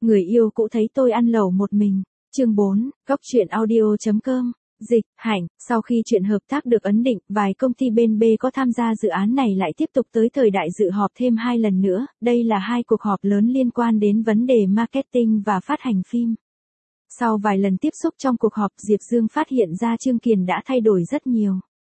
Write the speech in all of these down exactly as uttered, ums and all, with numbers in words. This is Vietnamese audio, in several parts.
Người yêu cũ thấy tôi ăn lẩu một mình. Chương bốn, góc truyện audio.com. Dịch, Hạnh, sau khi chuyện hợp tác được ấn định, vài công ty bên B có tham gia dự án này lại tiếp tục tới thời đại dự họp thêm hai lần nữa. Đây là hai cuộc họp lớn liên quan đến vấn đề marketing và phát hành phim. Sau vài lần tiếp xúc trong cuộc họp, Diệp Dương phát hiện ra Trương Kiền đã thay đổi rất nhiều.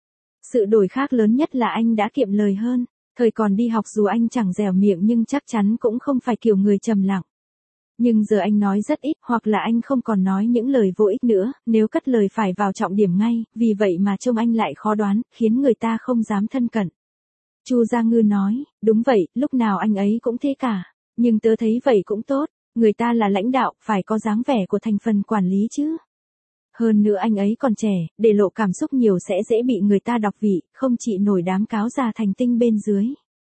Sự đổi khác lớn nhất là anh đã kiệm lời hơn. Thời còn đi học dù anh chẳng dẻo miệng nhưng chắc chắn cũng không phải kiểu người trầm lặng. Nhưng giờ anh nói rất ít, hoặc là anh không còn nói những lời vô ích nữa, nếu cất lời phải vào trọng điểm ngay, vì vậy mà trông anh lại khó đoán, khiến người ta không dám thân cận. Chu Gia Ngư nói, đúng vậy, lúc nào anh ấy cũng thế cả, nhưng tớ thấy vậy cũng tốt, người ta là lãnh đạo, phải có dáng vẻ của thành phần quản lý chứ. Hơn nữa anh ấy còn trẻ, để lộ cảm xúc nhiều sẽ dễ bị người ta đọc vị, không chỉ nổi đám cáo già thành tinh bên dưới.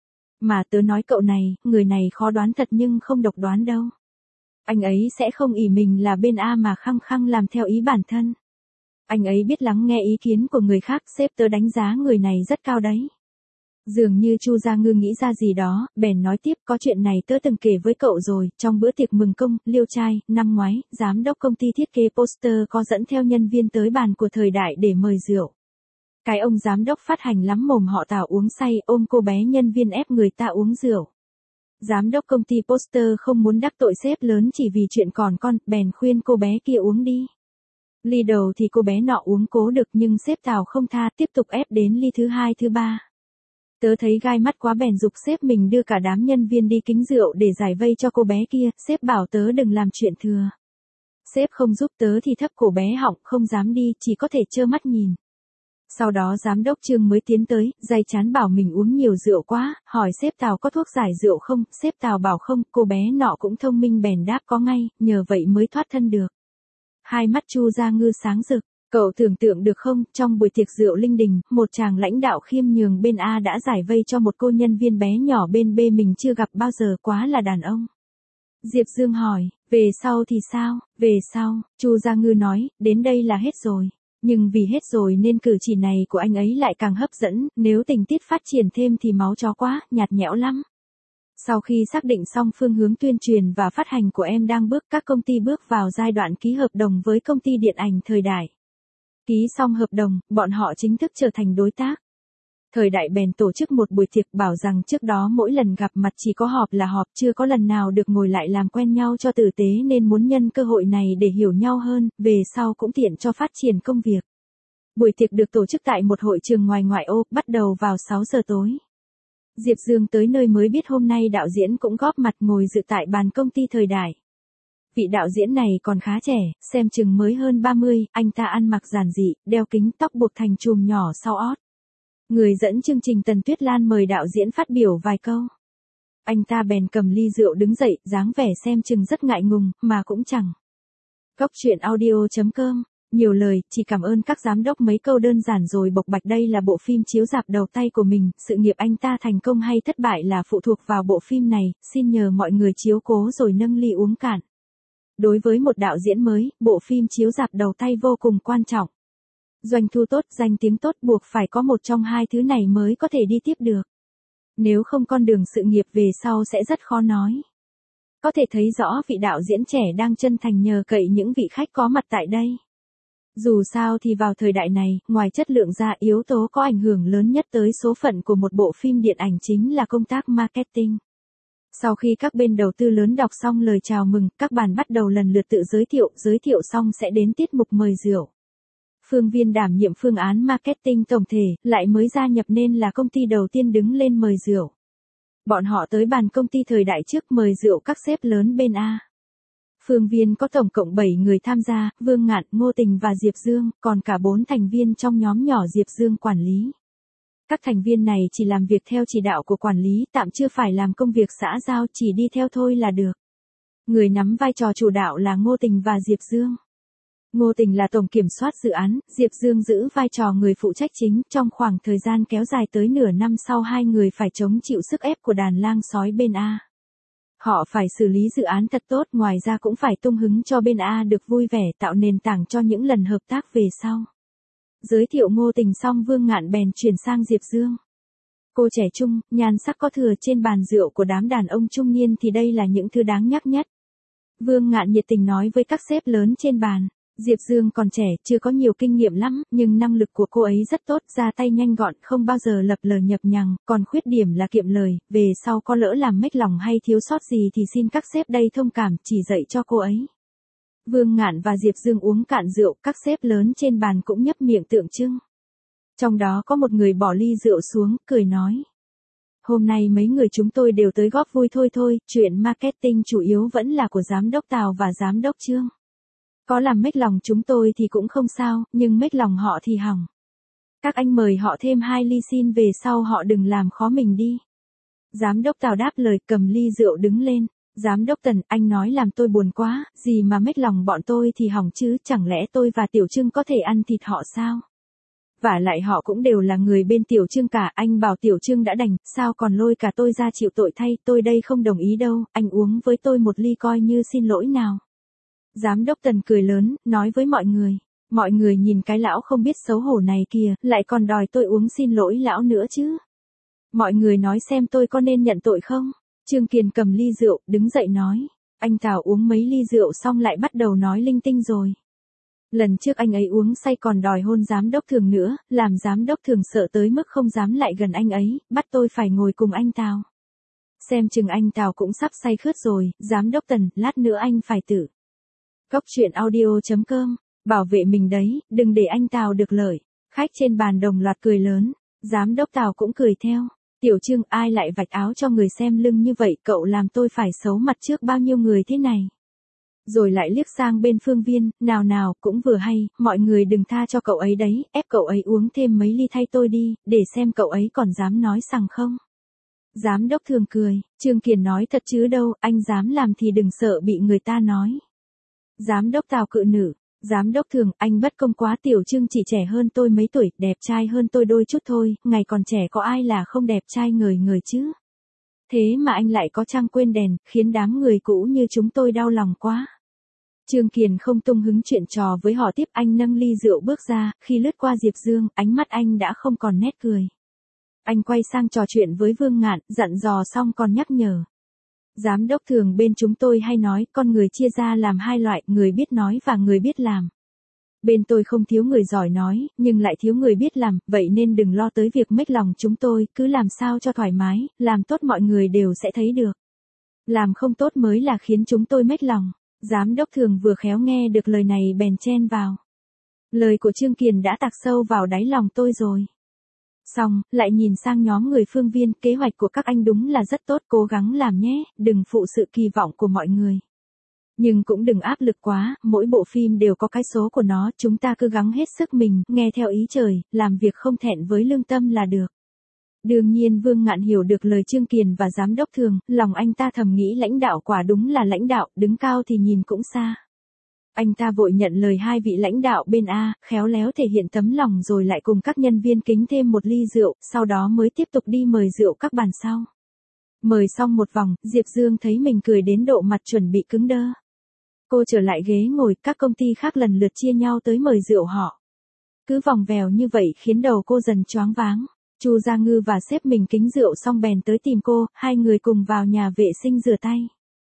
Mà tớ nói cậu này, người này khó đoán thật nhưng không độc đoán đâu. Anh ấy sẽ không ỷ mình là bên A mà khăng khăng làm theo ý bản thân. Anh ấy biết lắng nghe ý kiến của người khác, sếp tớ đánh giá người này rất cao đấy. Dường như Chu Gia Ngư nghĩ ra gì đó, bèn nói tiếp, có chuyện này tớ từng kể với cậu rồi, trong bữa tiệc mừng công, Liêu Trai, năm ngoái, giám đốc công ty thiết kế poster có dẫn theo nhân viên tới bàn của Thời Đại để mời rượu. Cái ông giám đốc phát hành lắm mồm họ Tào uống say, ôm cô bé nhân viên ép người ta uống rượu. Giám đốc công ty poster không muốn đắc tội sếp lớn chỉ vì chuyện còn con, bèn khuyên cô bé kia uống đi. Ly đầu thì cô bé nọ uống cố được nhưng sếp Tào không tha, tiếp tục ép đến ly thứ hai thứ ba. Tớ thấy gai mắt quá bèn giục sếp mình đưa cả đám nhân viên đi kính rượu để giải vây cho cô bé kia, sếp bảo tớ đừng làm chuyện thừa. Sếp không giúp tớ thì thấp cổ bé họng, không dám đi, chỉ có thể trơ mắt nhìn. Sau đó giám đốc Trương mới tiến tới, day chán bảo mình uống nhiều rượu quá, hỏi sếp Tào có thuốc giải rượu không, sếp Tào bảo không, cô bé nọ cũng thông minh bèn đáp có ngay, nhờ vậy mới thoát thân được. Hai mắt Chu Gia Ngư sáng rực, cậu tưởng tượng được không, trong buổi tiệc rượu linh đình, một chàng lãnh đạo khiêm nhường bên A đã giải vây cho một cô nhân viên bé nhỏ bên B mình chưa gặp bao giờ, quá là đàn ông. Diệp Dương hỏi, về sau thì sao, về sau, Chu Gia Ngư nói, đến đây là hết rồi. Nhưng vì hết rồi nên cử chỉ này của anh ấy lại càng hấp dẫn, nếu tình tiết phát triển thêm thì máu chó quá, nhạt nhẽo lắm. Sau khi xác định xong phương hướng tuyên truyền và phát hành của em đang bước, các công ty bước vào giai đoạn ký hợp đồng với công ty điện ảnh Thời Đại. Ký xong hợp đồng, bọn họ chính thức trở thành đối tác. Thời Đại bèn tổ chức một buổi tiệc, bảo rằng trước đó mỗi lần gặp mặt chỉ có họp là họp, chưa có lần nào được ngồi lại làm quen nhau cho tử tế nên muốn nhân cơ hội này để hiểu nhau hơn, về sau cũng tiện cho phát triển công việc. Buổi tiệc được tổ chức tại một hội trường ngoài ngoại ô, bắt đầu vào sáu giờ tối. Diệp Dương tới nơi mới biết hôm nay đạo diễn cũng góp mặt ngồi dự tại bàn công ty Thời Đại. Vị đạo diễn này còn khá trẻ, xem chừng mới hơn ba mươi, anh ta ăn mặc giản dị, đeo kính, tóc buộc thành chùm nhỏ sau ót. Người dẫn chương trình Tần Tuyết Lan mời đạo diễn phát biểu vài câu. Anh ta bèn cầm ly rượu đứng dậy, dáng vẻ xem chừng rất ngại ngùng, mà cũng chẳng. Góc truyện audio.com, nhiều lời, chỉ cảm ơn các giám đốc mấy câu đơn giản rồi bộc bạch đây là bộ phim chiếu rạp đầu tay của mình, sự nghiệp anh ta thành công hay thất bại là phụ thuộc vào bộ phim này, xin nhờ mọi người chiếu cố rồi nâng ly uống cạn. Đối với một đạo diễn mới, bộ phim chiếu rạp đầu tay vô cùng quan trọng. Doanh thu tốt, danh tiếng tốt buộc phải có một trong hai thứ này mới có thể đi tiếp được. Nếu không con đường sự nghiệp về sau sẽ rất khó nói. Có thể thấy rõ vị đạo diễn trẻ đang chân thành nhờ cậy những vị khách có mặt tại đây. Dù sao thì vào thời đại này, ngoài chất lượng ra, yếu tố có ảnh hưởng lớn nhất tới số phận của một bộ phim điện ảnh chính là công tác marketing. Sau khi các bên đầu tư lớn đọc xong lời chào mừng, các bàn bắt đầu lần lượt tự giới thiệu, giới thiệu xong sẽ đến tiết mục mời rượu. Phương Viên đảm nhiệm phương án marketing tổng thể, lại mới gia nhập nên là công ty đầu tiên đứng lên mời rượu. Bọn họ tới bàn công ty Thời Đại trước mời rượu các sếp lớn bên A. Phương Viên có tổng cộng bảy người tham gia, Vương Ngạn, Ngô Tình và Diệp Dương, còn cả bốn thành viên trong nhóm nhỏ Diệp Dương quản lý. Các thành viên này chỉ làm việc theo chỉ đạo của quản lý, tạm chưa phải làm công việc xã giao, chỉ đi theo thôi là được. Người nắm vai trò chủ đạo là Ngô Tình và Diệp Dương. Ngô Tình là tổng kiểm soát dự án, Diệp Dương giữ vai trò người phụ trách chính, trong khoảng thời gian kéo dài tới nửa năm sau hai người phải chống chịu sức ép của đàn lang sói bên A. Họ phải xử lý dự án thật tốt, ngoài ra cũng phải tung hứng cho bên A được vui vẻ, tạo nền tảng cho những lần hợp tác về sau. Giới thiệu Ngô Tình xong Vương Ngạn bèn chuyển sang Diệp Dương. Cô trẻ trung, nhan sắc có thừa trên bàn rượu của đám đàn ông trung niên thì đây là những thứ đáng nhắc nhất. Vương Ngạn nhiệt tình nói với các sếp lớn trên bàn. Diệp Dương còn trẻ, chưa có nhiều kinh nghiệm lắm, nhưng năng lực của cô ấy rất tốt, ra tay nhanh gọn, không bao giờ lập lờ nhập nhằng, còn khuyết điểm là kiệm lời, về sau có lỡ làm mếch lòng hay thiếu sót gì thì xin các sếp đây thông cảm, chỉ dạy cho cô ấy. Vương Ngạn và Diệp Dương uống cạn rượu, các sếp lớn trên bàn cũng nhấp miệng tượng trưng. Trong đó có một người bỏ ly rượu xuống, cười nói. Hôm nay mấy người chúng tôi đều tới góp vui thôi thôi, chuyện marketing chủ yếu vẫn là của giám đốc Tào và giám đốc Trương. Có làm mếch lòng chúng tôi thì cũng không sao, nhưng mếch lòng họ thì hỏng. Các anh mời họ thêm hai ly xin về sau họ đừng làm khó mình đi. Giám đốc Tào đáp lời cầm ly rượu đứng lên. Giám đốc Tần, anh nói làm tôi buồn quá, gì mà mếch lòng bọn tôi thì hỏng chứ, chẳng lẽ tôi và Tiểu Trương có thể ăn thịt họ sao? Vả lại họ cũng đều là người bên Tiểu Trương cả, anh bảo Tiểu Trương đã đành, sao còn lôi cả tôi ra chịu tội thay, tôi đây không đồng ý đâu, anh uống với tôi một ly coi như xin lỗi nào. Giám đốc Tần cười lớn, nói với mọi người. Mọi người nhìn cái lão không biết xấu hổ này kìa, lại còn đòi tôi uống xin lỗi lão nữa chứ. Mọi người nói xem tôi có nên nhận tội không? Trương Kiền cầm ly rượu, đứng dậy nói. Anh Tào uống mấy ly rượu xong lại bắt đầu nói linh tinh rồi. Lần trước anh ấy uống say còn đòi hôn giám đốc Thường nữa, làm giám đốc Thường sợ tới mức không dám lại gần anh ấy, bắt tôi phải ngồi cùng anh Tào. Xem chừng anh Tào cũng sắp say khướt rồi, giám đốc Tần, lát nữa anh phải tự. Cốc truyện audio chấm com, bảo vệ mình đấy, đừng để anh Tào được lợi. Khách trên bàn đồng loạt cười lớn, giám đốc Tào cũng cười theo. Tiểu Trương, ai lại vạch áo cho người xem lưng như vậy, cậu làm tôi phải xấu mặt trước bao nhiêu người thế này. Rồi lại liếc sang bên Phương Viên, nào nào, cũng vừa hay, mọi người đừng tha cho cậu ấy đấy, ép cậu ấy uống thêm mấy ly thay tôi đi, để xem cậu ấy còn dám nói sằng không. Giám đốc Thường cười, Trương Kiền nói thật chứ đâu, anh dám làm thì đừng sợ bị người ta nói. Giám đốc Tào cự nữ, giám đốc Thường, anh bất công quá, Tiểu Trương chỉ trẻ hơn tôi mấy tuổi, đẹp trai hơn tôi đôi chút thôi, ngày còn trẻ có ai là không đẹp trai ngời ngời chứ. Thế mà anh lại có trăng quên đèn, khiến đám người cũ như chúng tôi đau lòng quá. Trương Kiền không tung hứng chuyện trò với họ tiếp, anh nâng ly rượu bước ra, khi lướt qua Diệp Dương, ánh mắt anh đã không còn nét cười. Anh quay sang trò chuyện với Vương Ngạn, dặn dò xong còn nhắc nhở. Giám đốc Thường bên chúng tôi hay nói, con người chia ra làm hai loại, người biết nói và người biết làm. Bên tôi không thiếu người giỏi nói, nhưng lại thiếu người biết làm, vậy nên đừng lo tới việc mếch lòng chúng tôi, cứ làm sao cho thoải mái, làm tốt mọi người đều sẽ thấy được. Làm không tốt mới là khiến chúng tôi mếch lòng. Giám đốc Thường vừa khéo nghe được lời này bèn chen vào. Lời của Trương Kiền đã tạc sâu vào đáy lòng tôi rồi. Xong, lại nhìn sang nhóm người Phương Viên, kế hoạch của các anh đúng là rất tốt, cố gắng làm nhé, đừng phụ sự kỳ vọng của mọi người. Nhưng cũng đừng áp lực quá, mỗi bộ phim đều có cái số của nó, chúng ta cứ gắng hết sức mình, nghe theo ý trời, làm việc không thẹn với lương tâm là được. Đương nhiên Vương Ngạn hiểu được lời Trương Kiền và giám đốc Thường, lòng anh ta thầm nghĩ lãnh đạo quả đúng là lãnh đạo, đứng cao thì nhìn cũng xa. Anh ta vội nhận lời hai vị lãnh đạo bên A, khéo léo thể hiện tấm lòng rồi lại cùng các nhân viên kính thêm một ly rượu, sau đó mới tiếp tục đi mời rượu các bàn sau. Mời xong một vòng, Diệp Dương thấy mình cười đến độ mặt chuẩn bị cứng đơ. Cô trở lại ghế ngồi, các công ty khác lần lượt chia nhau tới mời rượu họ. Cứ vòng vèo như vậy khiến đầu cô dần choáng váng. Chu Gia Ngư và sếp mình kính rượu xong bèn tới tìm cô, hai người cùng vào nhà vệ sinh rửa tay.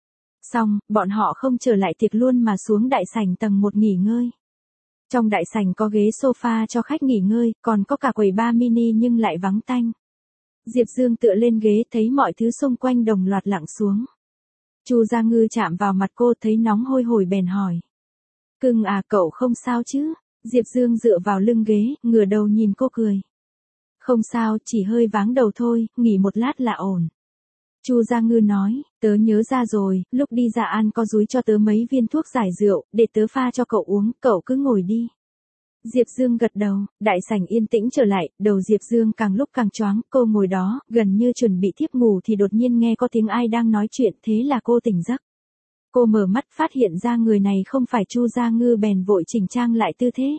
Xong, bọn họ không trở lại tiệc luôn mà xuống đại sảnh tầng một nghỉ ngơi. Trong đại sảnh có ghế sofa cho khách nghỉ ngơi, còn có cả quầy bar mini nhưng lại vắng tanh. Diệp Dương tựa lên ghế thấy mọi thứ xung quanh đồng loạt lặng xuống. Chu Gia Ngư chạm vào mặt cô thấy nóng hôi hổi bèn hỏi. Cưng à, cậu không sao chứ? Diệp Dương dựa vào lưng ghế, ngửa đầu nhìn cô cười. Không sao, chỉ hơi váng đầu thôi, nghỉ một lát là ổn. Chu Gia Ngư nói, tớ nhớ ra rồi, lúc đi ra ăn có dúi cho tớ mấy viên thuốc giải rượu, để tớ pha cho cậu uống, cậu cứ ngồi đi. Diệp Dương gật đầu, đại sảnh yên tĩnh trở lại, đầu Diệp Dương càng lúc càng choáng, cô ngồi đó, gần như chuẩn bị thiếp ngủ thì đột nhiên nghe có tiếng ai đang nói chuyện, thế là cô tỉnh giấc. Cô mở mắt phát hiện ra người này không phải Chu Gia Ngư bèn vội chỉnh trang lại tư thế.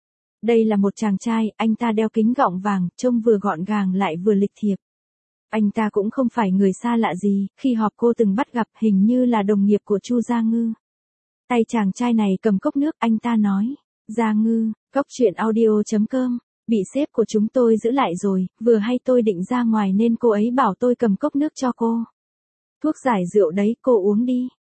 Đây là một chàng trai, anh ta đeo kính gọng vàng, trông vừa gọn gàng lại vừa lịch thiệp. Anh ta cũng không phải người xa lạ gì, khi họp cô từng bắt gặp hình như là đồng nghiệp của Chu Gia Ngư. Tay chàng trai này cầm cốc nước, anh ta nói, Gia Ngư, cốc truyện audio chấm com, bị sếp của chúng tôi giữ lại rồi, vừa hay tôi định ra ngoài nên cô ấy bảo tôi cầm cốc nước cho cô. Thuốc giải rượu đấy, cô uống đi.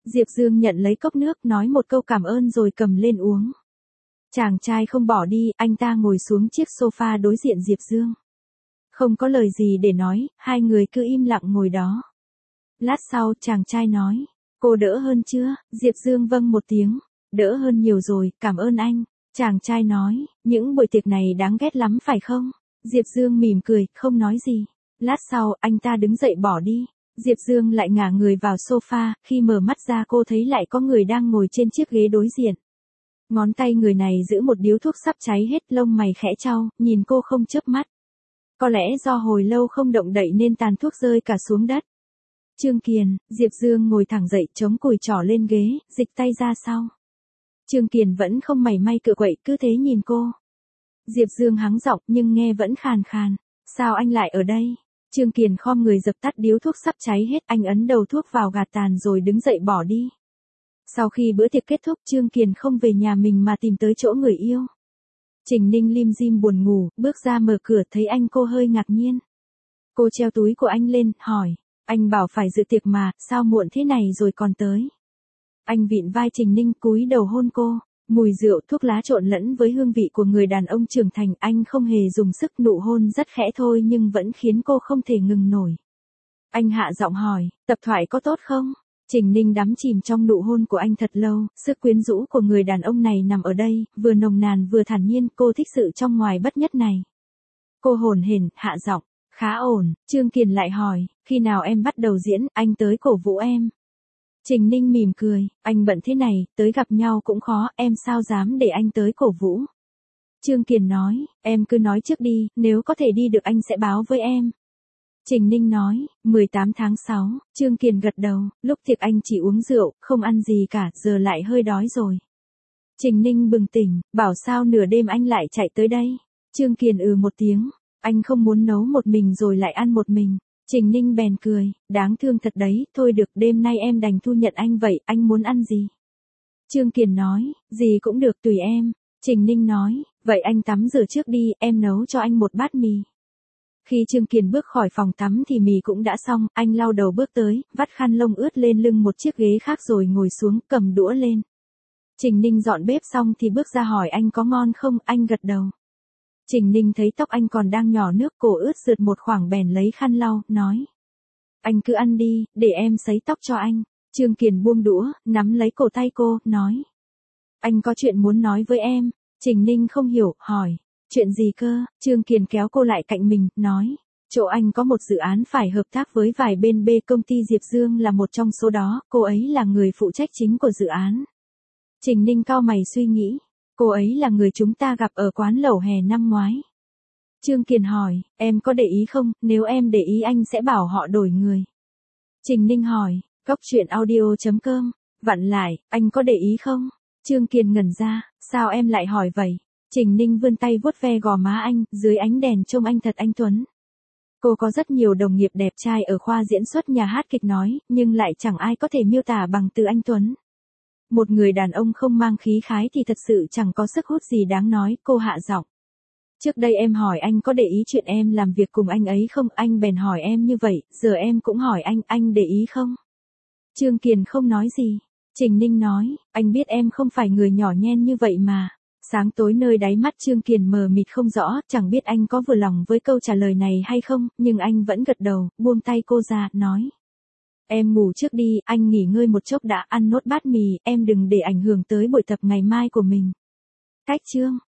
Diệp Dương nhận lấy cốc nước nói một câu cảm ơn rồi cầm lên uống. Chàng trai không bỏ đi, anh ta ngồi xuống chiếc sofa đối diện Diệp Dương. Không có lời gì để nói, hai người cứ im lặng ngồi đó. Lát sau chàng trai nói, cô đỡ hơn chưa? Diệp Dương vâng một tiếng, đỡ hơn nhiều rồi, cảm ơn anh. Chàng trai nói, những buổi tiệc này đáng ghét lắm phải không? Diệp Dương mỉm cười, không nói gì. Lát sau anh ta đứng dậy bỏ đi. Diệp Dương lại ngả người vào sofa, khi mở mắt ra cô thấy lại có người đang ngồi trên chiếc ghế đối diện. Ngón tay người này giữ một điếu thuốc sắp cháy hết, lông mày khẽ chau, nhìn cô không chớp mắt. Có lẽ do hồi lâu không động đậy nên tàn thuốc rơi cả xuống đất. Trương Kiền, Diệp Dương ngồi thẳng dậy chống cùi trỏ lên ghế, dịch tay ra sau. Trương Kiền vẫn không mảy may cựa quậy, cứ thế nhìn cô. Diệp Dương hắng giọng nhưng nghe vẫn khàn khàn. Sao anh lại ở đây? Trương Kiền khom người dập tắt điếu thuốc sắp cháy hết, anh ấn đầu thuốc vào gạt tàn rồi đứng dậy bỏ đi. Sau khi bữa tiệc kết thúc, Trương Kiền không về nhà mình mà tìm tới chỗ người yêu. Trình Ninh lim dim buồn ngủ, bước ra mở cửa thấy anh cô hơi ngạc nhiên. Cô treo túi của anh lên, hỏi, anh bảo phải dự tiệc mà, sao muộn thế này rồi còn tới? Anh vịn vai Trình Ninh cúi đầu hôn cô, mùi rượu thuốc lá trộn lẫn với hương vị của người đàn ông trưởng thành, anh không hề dùng sức, nụ hôn rất khẽ thôi nhưng vẫn khiến cô không thể ngừng nổi. Anh hạ giọng hỏi, tập thoại có tốt không? Trình Ninh đắm chìm trong nụ hôn của anh thật lâu, sức quyến rũ của người đàn ông này nằm ở đây, vừa nồng nàn vừa thản nhiên, cô thích sự trong ngoài bất nhất này. Cô hồn hển, hạ giọng, khá ổn. Trương Kiền lại hỏi, khi nào em bắt đầu diễn, anh tới cổ vũ em. Trình Ninh mỉm cười, anh bận thế này, tới gặp nhau cũng khó, em sao dám để anh tới cổ vũ. Trương Kiền nói, em cứ nói trước đi, nếu có thể đi được anh sẽ báo với em. Trình Ninh nói, mười tám tháng sáu, Trương Kiền gật đầu, lúc tiệc anh chỉ uống rượu, không ăn gì cả, giờ lại hơi đói rồi. Trình Ninh bừng tỉnh, bảo sao nửa đêm anh lại chạy tới đây. Trương Kiền ừ một tiếng, anh không muốn nấu một mình rồi lại ăn một mình. Trình Ninh bèn cười, đáng thương thật đấy, thôi được, đêm nay em đành thu nhận anh vậy, anh muốn ăn gì? Trương Kiền nói, gì cũng được, tùy em. Trình Ninh nói, vậy anh tắm rửa trước đi, em nấu cho anh một bát mì. Khi Trương Kiền bước khỏi phòng tắm thì mì cũng đã xong, anh lau đầu bước tới, vắt khăn lông ướt lên lưng một chiếc ghế khác rồi ngồi xuống, cầm đũa lên. Trình Ninh dọn bếp xong thì bước ra hỏi anh có ngon không, anh gật đầu. Trình Ninh thấy tóc anh còn đang nhỏ nước, cổ ướt rượt một khoảng bèn lấy khăn lau, nói. Anh cứ ăn đi, để em sấy tóc cho anh. Trương Kiền buông đũa, nắm lấy cổ tay cô, nói. Anh có chuyện muốn nói với em. Trình Ninh không hiểu, hỏi. Chuyện gì cơ? Trương Kiền kéo cô lại cạnh mình, nói. Chỗ anh có một dự án phải hợp tác với vài bên, B công ty Diệp Dương là một trong số đó, cô ấy là người phụ trách chính của dự án. Trình Ninh cau mày suy nghĩ. Cô ấy là người chúng ta gặp ở quán lẩu hè năm ngoái. Trương Kiền hỏi, em có để ý không, nếu em để ý anh sẽ bảo họ đổi người. Trình Ninh hỏi, cốc truyện audio chấm com, vặn lại, anh có để ý không? Trương Kiền ngẩn ra, sao em lại hỏi vậy? Trình Ninh vươn tay vuốt ve gò má anh, dưới ánh đèn trông anh thật anh tuấn. Cô có rất nhiều đồng nghiệp đẹp trai ở khoa diễn xuất nhà hát kịch nói, nhưng lại chẳng ai có thể miêu tả bằng từ anh tuấn. Một người đàn ông không mang khí khái thì thật sự chẳng có sức hút gì đáng nói, cô hạ giọng. Trước đây em hỏi anh có để ý chuyện em làm việc cùng anh ấy không, anh bèn hỏi em như vậy, giờ em cũng hỏi anh, anh để ý không? Trương Kiền không nói gì. Trình Ninh nói, anh biết em không phải người nhỏ nhen như vậy mà. Sáng tối nơi đáy mắt Trương Kiền mờ mịt không rõ, chẳng biết anh có vừa lòng với câu trả lời này hay không, nhưng anh vẫn gật đầu, buông tay cô ra, nói. Em ngủ trước đi, anh nghỉ ngơi một chốc đã, ăn nốt bát mì, em đừng để ảnh hưởng tới buổi tập ngày mai của mình. Cách chương.